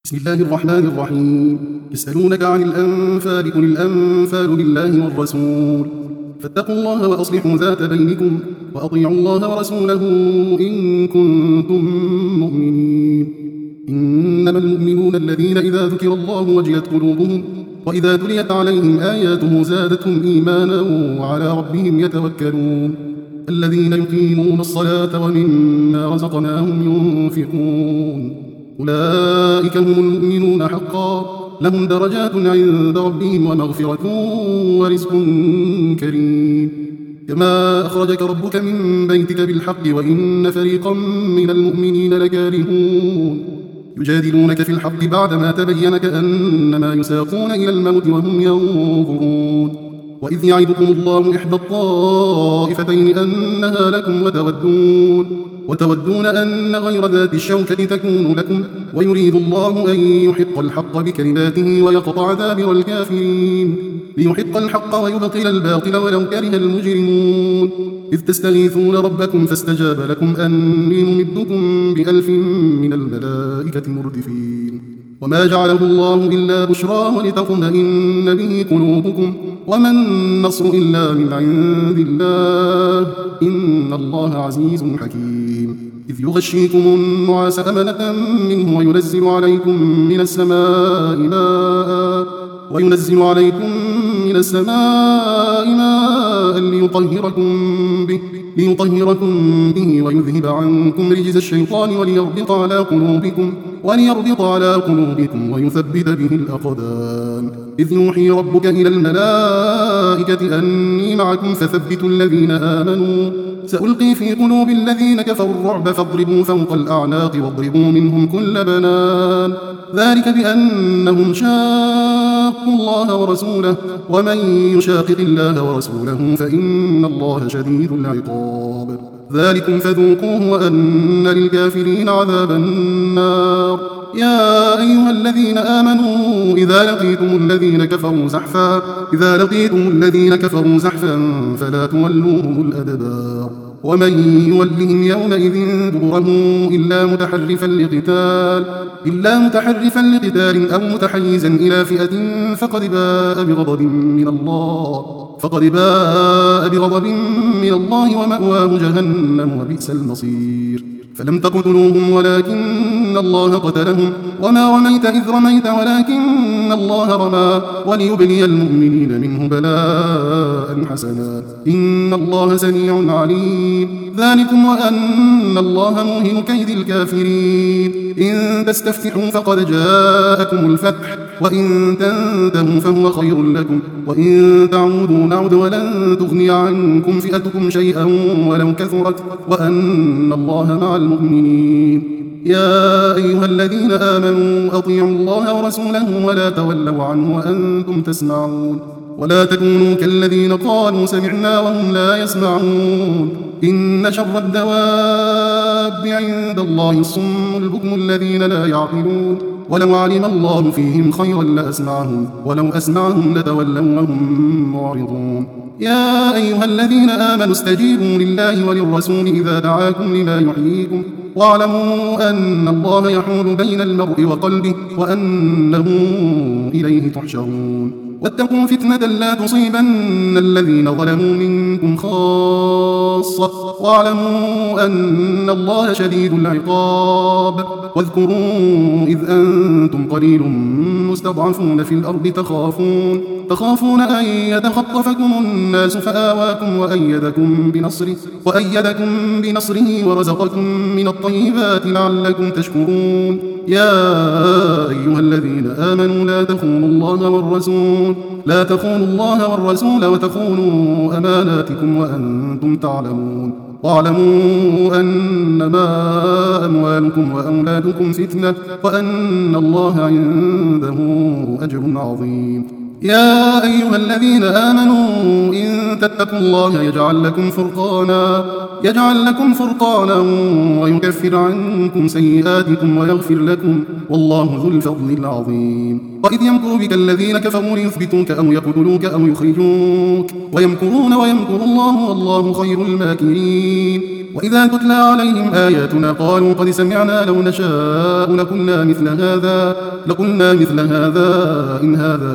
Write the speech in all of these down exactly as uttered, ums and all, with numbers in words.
بسم الله الرحمن الرحيم. يسألونك عن الأنفال، قل الأنفال لله والرسول، فاتقوا الله وأصلحوا ذات بينكم، وأطيعوا الله ورسوله إن كنتم مؤمنين. إنما المؤمنون الذين إذا ذكر الله وجلت قلوبهم وإذا تليت عليهم آياته زادتهم إيمانا وعلى ربهم يتوكلون. الذين يقيمون الصلاة ومما رزقناهم ينفقون أولئك هم المؤمنون حقا، لهم درجات عند ربهم ومغفرة ورزق كريم. كما أخرجك ربك من بيتك بالحق وإن فريقا من المؤمنين لكارهون يجادلونك في الحق بعدما تبين كأنما يساقون إلى الموت وهم ينظرون. وإذ يعدكم الله إحدى الطائفتين أنها لكم وتودون وتودون أن غير ذات الشوكة تكون لكم، ويريد الله أن يحق الحق بكلماته ويقطع دابر الكافرين، ليحق الحق ويبطل الباطل ولو كره المجرمون. إذ تستغيثون ربكم فاستجاب لكم أني ممدكم بألف من الملائكة مردفين. وما جعله الله إلا بشرى ولتطمئن به قلوبكم، وما النصر إلا من عند الله، إن الله عزيز حكيم. إذ يغشيكم النعاس أمنة منه وينزل عليكم من السماء ماء وينزل عليكم من السماء ماء ليطهركم به ليطهركم به ويذهب عنكم رجز الشيطان وليربط على قلوبكم وليربط على قلوبكم ويثبت به الأقدام. إذ يوحي ربك إلى الملائكة أني معكم فثبتوا الذين آمنوا، سألقي في قلوب الذين كفروا الرعب فاضربوا فوق الأعناق واضربوا منهم كل بنان، ذلك بأنهم شاقوا الله ورسوله، ومن يشاقق الله ورسوله فإن الله شديد العقاب. ذلكم فذوقوه وأن للكافرين عذاب النار. يا أيها الذين آمنوا إذا لقيتم الذين كفروا زحفا إذا لقيتم الذين كفروا زحفا فلا تولوهم الأدبار، ومن يولهم يومئذ دبره إلا متحرفا لقتال إلا متحرفا لقتال أو متحيزا إلى فئة فقد باء بغضب من الله فقد باء بغضب من الله ومأواه جهنم وبئس المصير. فلم تقتلوهم ولكن الله قتلهم، وما رميت إذ رميت ولكن الله رمى، وليبلي المؤمنين منه بلاء حسنا، إن الله سميع عليم. ذلكم وأن الله موهن كيد الكافرين. إن تستفتحوا فقد جاءكم الفتح، وإن تنتهوا فهو خير لكم، وإن تعودوا نعد ولن تغني عنكم فئتكم شيئا ولو كثرت، وأن الله مع المؤمنين. يا أيها الذين آمنوا أطيعوا الله ورسوله ولا تولوا عنه وأنتم تسمعون، ولا تكونوا كالذين قالوا سمعنا وهم لا يسمعون. إن شر الدواب عند الله الصم البكم الذين لا يعقلون، ولو علم الله فيهم خيرا لأسمعهم ولو أسمعهم لتولوا وهم معرضون. يا أيها الذين آمنوا استجيبوا لله وللرسول إذا دعاكم لما يحييكم، واعلموا أن الله يحول بين المرء وقلبه وأنه إليه تحشرون. واتقوا فتنة لا تصيبن الذين ظلموا منكم خاصة، واعلموا أن الله شديد العقاب. واذكروا إذ أنتم قليل مستضعفون في الأرض تخافون تخافون أن يتخطفكم الناس فآواكم وأيدكم بنصره وأيدكم بنصره ورزقكم من الطيبات لعلكم تشكرون. يا أيها الذين آمنوا لا تخونوا الله والرسول لا تخونوا الله والرسول وتخونوا أماناتكم وأنتم تعلمون. واعلموا أنما أموالكم وأولادكم فتنة وأن الله عنده أجر عظيم. يا أيها الذين آمنوا إن تتقوا الله يجعل لكم فرقانا يجعل لكم فرقانا ويكفر عنكم سيئاتكم ويغفر لكم، والله ذو الفضل العظيم. وإذ يمكر بك الذين كفروا ليثبتوك أو يقتلوك أو يخرجوك، ويمكرون ويمكر الله والله خير الماكرين. وإذا تتلى عليهم آياتنا قالوا قد سمعنا لو نشاء لقلنا مثل هذا لقلنا مثل هذا إن هذا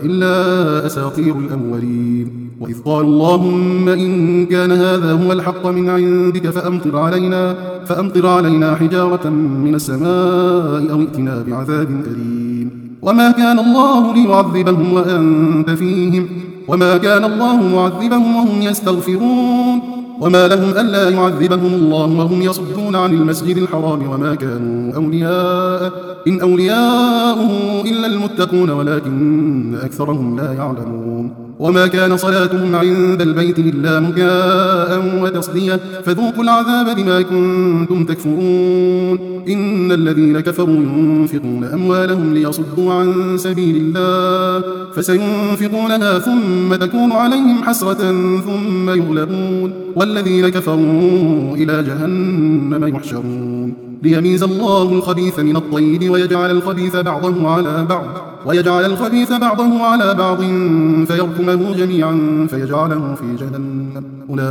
إلا أساطير الأولين. وإذ قالوا اللهم إن كان هذا هو الحق من عندك فأمطر علينا فأمطر علينا حجارة من السماء أو ائتنا بعذاب أليم. وما كان الله ليعذبهم وأنت فيهم وما كان الله معذبهم وهم يستغفرون وما لهم ألا يعذبهم الله وهم يصدون عن المسجد الحرام وما كانوا أولياء إن أولياؤه إلا المتقون ولكن أكثرهم لا يعلمون. وما كان صلاتهم عند البيت إلا مكاء وتصدية فذوقوا العذاب بما كنتم تكفرون. إن الذين كفروا ينفقون أموالهم ليصدوا عن سبيل الله فسينفقونها ثم تكون عليهم حسرة ثم يغلبون والذين كفروا إلى جهنم يحشرون ليميز الله الخبيث من الطيب ويجعل الخبيث بعضه على بعض ويجعل الخبيث بعضه على بعض فيركمه جميعا فيجعله في جهنم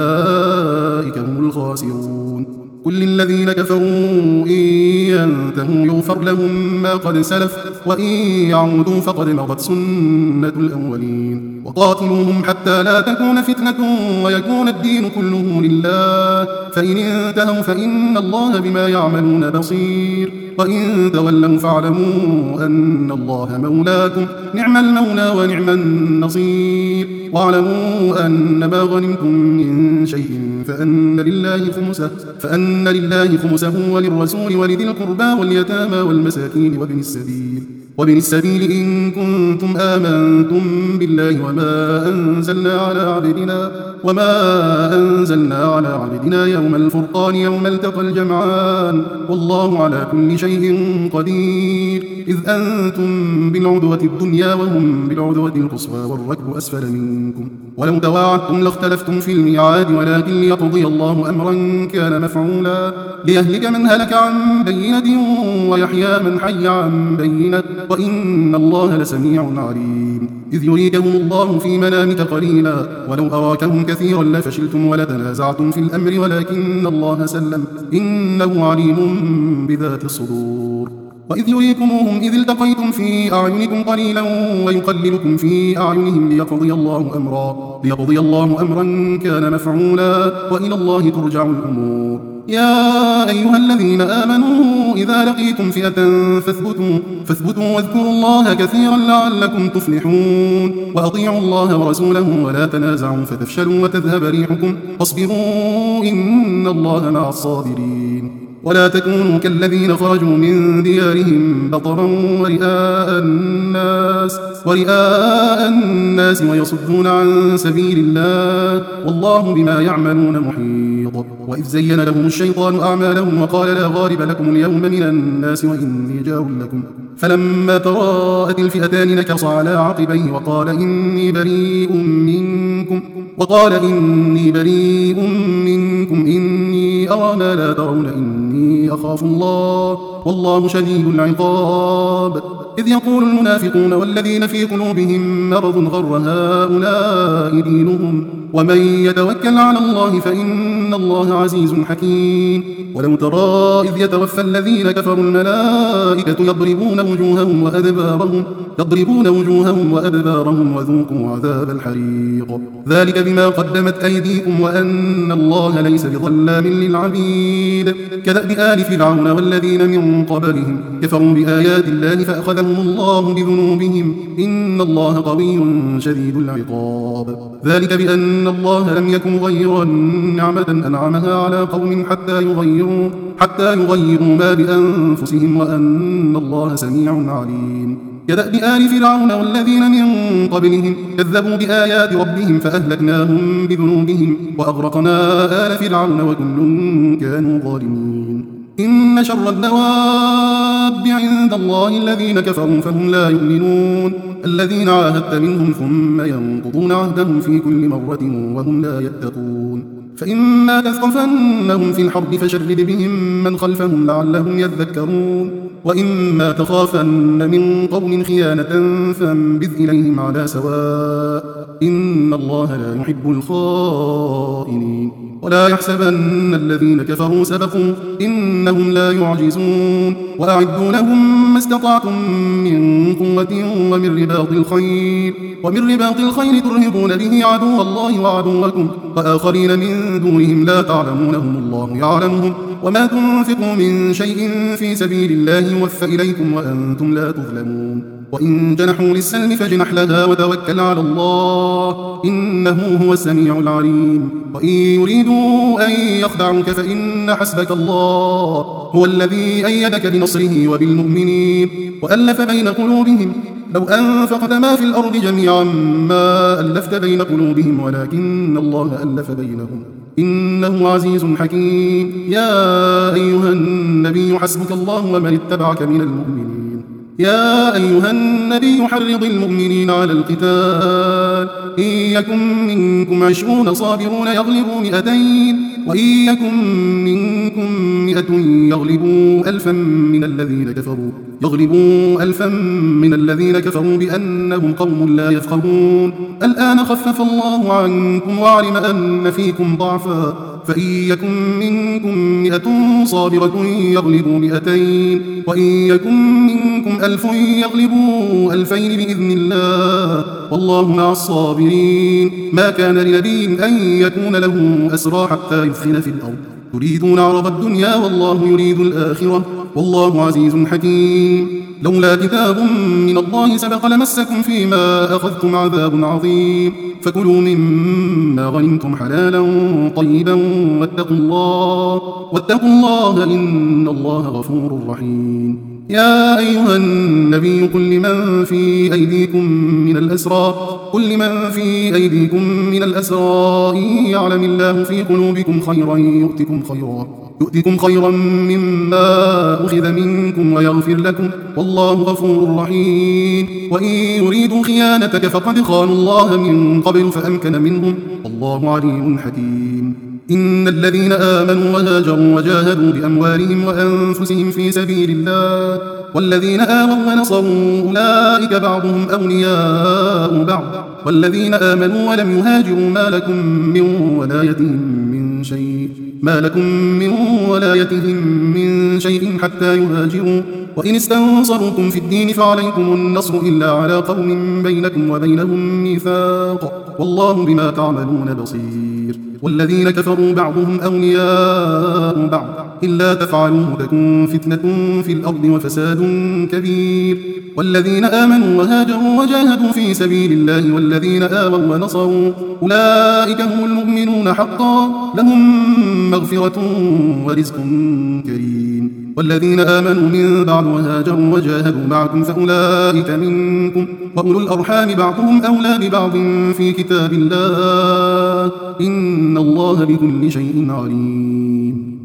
أولئك هم الخاسرون. قل للذين كفروا إن ينتهوا يغفر لهم ما قد سلف وإن يعودوا فقد مضت سنة الأولين. وقاتلوهم حتى لا تكون فتنة ويكون الدين كله لله فإن انتهوا فإن الله بما يعملون بصير وإن تولوا فاعلموا أن الله مولاكم نعم المولى ونعم النصير. واعلموا أن ما غنمتم من شيء فأن لله خمسه فأن لله خمسه وللرسول ولذي القربى واليتامى والمساكين وابن السبيل وابن السبيل إن كنتم آمنتم بالله وما أنزلنا على عبدنا وما أنزلنا على عبدنا يوم الفرقان يوم التقى الجمعان والله على كل شيء قدير. إذ أنتم بالعدوة الدنيا وهم بالعدوة القصوى والركب أسفل منكم ولو تواعدتم لاختلفتم في الميعاد ولكن ليقضي الله أمرا كان مفعولا ليهلك من هلك عن بينة ويحيى من حي عن بينة وإن الله لسميع عليم. إذ يريكهم الله في منامك قليلا ولو أراكهم كثيرا لفشلتم ولتنازعتم في الأمر ولكن الله سلم إنه عليم بذات الصدور. وإذ يريكموهم إذ التقيتم في أعينكم قليلا ويقللكم في أعينهم ليقضي الله أمرا ليقضي الله أمرا كان مفعولا وإلى الله ترجع الأمور. يا أيها الذين آمنوا إذا لقيتم فئة فاثبتوا فاثبتوا واذكروا الله كثيرا لعلكم تفلحون. وأطيعوا الله ورسوله ولا تنازعوا فتفشلوا وتذهب ريحكم واصبروا إن الله مع الصابرين. ولا تكونوا كالذين خرجوا من ديارهم بطرا ورئاء الناس ورئاء الناس ويصدون عن سبيل الله والله بما يعملون محيط. وإذ زين لهم الشيطان أعمالهم وقال لا غالب لكم اليوم من الناس وإني جار لكم فلما تراءت الفئتان نكص على عقبيه وقال إني بريء منكم وقال إني بريء منكم إني أرى ما لا ترون إني أخاف الله والله شديد العقاب. إذ يقول المنافقون والذين في قلوبهم مرض غر هؤلاء دينهم ومن يتوكل على الله فإن الله عزيز حكيم. ولو ترى إذ يتوفى الذين كفروا الملائكة يضربون وجوههم وأدبارهم يضربون وجوههم وأدبارهم وذوقوا عذاب الحريق ذلك بما قدمت أيديكم وأن الله ليس بظلام للعبيد. كدأب آل فرعون والذين من قبلهم كفروا بآيات الله فأخذهم الله بذنوبهم إن الله قوي شديد العقاب. ذلك بأن الله لم يكن غير نعمة أنعمها على قوم حتى يغيروا حتى يغيروا ما بأنفسهم وأن الله سميع عليم. كدأب آل فرعون والذين من قبلهم كذبوا بآيات ربهم فأهلكناهم بذنوبهم وأغرقنا آل فرعون وكل كانوا ظالمين. إن شر الدواب عند الله الذين كفروا فهم لا يؤمنون الذين عاهدت منهم ثم ينقضون عهدهم في كل مرة وهم لا يتقون. فإما تثقفنهم في الحرب فشرد بهم من خلفهم لعلهم يذكرون وإما تخافن من قوم خيانة فانبذ إليهم على سواء إن الله لا يحب الخائنين. ولا يحسبن الذين كفروا سبقوا إنهم لا يعجزون وأعدوا لهم ما استطعتم من قوة ومن رباط الخيل ومن رباط الخيل ترهبون به عدو الله وعدوكم وآخرين من دونهم لا تعلمونهم الله يعلمهم وما تنفقوا من شيء في سبيل الله يوفى إليكم وأنتم لا تظلمون وإن جنحوا للسلم فاجنح لها وتوكل على الله إنه هو السميع العليم وإن يريدوا أن يخدعوك فإن حسبك الله هو الذي أيدك بنصره وبالمؤمنين وألف بين قلوبهم لو أنفقت ما في الأرض جميعا ما ألفت بين قلوبهم ولكن الله ألف بينهم إنه عزيز حكيم يا أيها النبي حسبك الله ومن اتبعك من المؤمنين يا أيها النبي حرض المؤمنين على القتال إن يكن منكم عشرون صابرون يغلبوا مئتين وإن يكن منكم مئة يغلبوا ألفا من الذين كفروا يغلبوا ألفا من الذين كفروا بأنهم قوم لا يفقهون الآن خفف الله عنكم وعلم أن فيكم ضعفا فإن يكن منكم مئة صابرة يغلبوا مئتين وإن يكن منكم ألف يغلبوا ألفين بإذن الله والله مع الصابرين ما كان لنبي أن يكون له أسرى حتى يثخن في الأرض تريدون عرض الدنيا والله يريد الآخرة والله عزيز حكيم لولا كتاب من الله سبق لمسكم فيما أخذتم عذاب عظيم فكلوا مما غنمتم حلالا طيبا واتقوا الله واتقوا الله إن الله غفور رحيم يا أيها النبي قل لمن في أيديكم من الأسرى قل لمن في أيديكم من الأسرى إن يعلم الله في قلوبكم خيرا يؤتكم خيرا يؤتكم خيرا مما أخذ منكم ويغفر لكم والله غفور رحيم وإن يريدوا خيانتك فقد خانوا الله من قبل فأمكن منهم والله عليم حكيم إن الذين آمنوا وهاجروا وجاهدوا بأموالهم وأنفسهم في سبيل الله والذين آووا ونصروا أولئك بعضهم أولياء بعض والذين آمنوا ولم يهاجروا ما لكم من ولايتهم من شيء ما لكم من ولايتهم من شيء حتى يهاجروا وإن استنصروكم في الدين فعليكم النصر إلا على قوم بينكم وبينهم ميثاق والله بما تعملون بصير والذين كفروا بعضهم أولياء بعض إلا تفعلوه تكن فتنة في الأرض وفساد كبير والذين آمنوا وهاجروا وجاهدوا في سبيل الله والذين آووا ونصروا أولئك هم المؤمنون حقا لهم مغفرة ورزق كريم والذين آمنوا من بعد وهاجروا وجاهدوا معكم فأولئك منكم وأولو الأرحام بعضهم أولى ببعض في كتاب الله إن الله بكل شيء عليم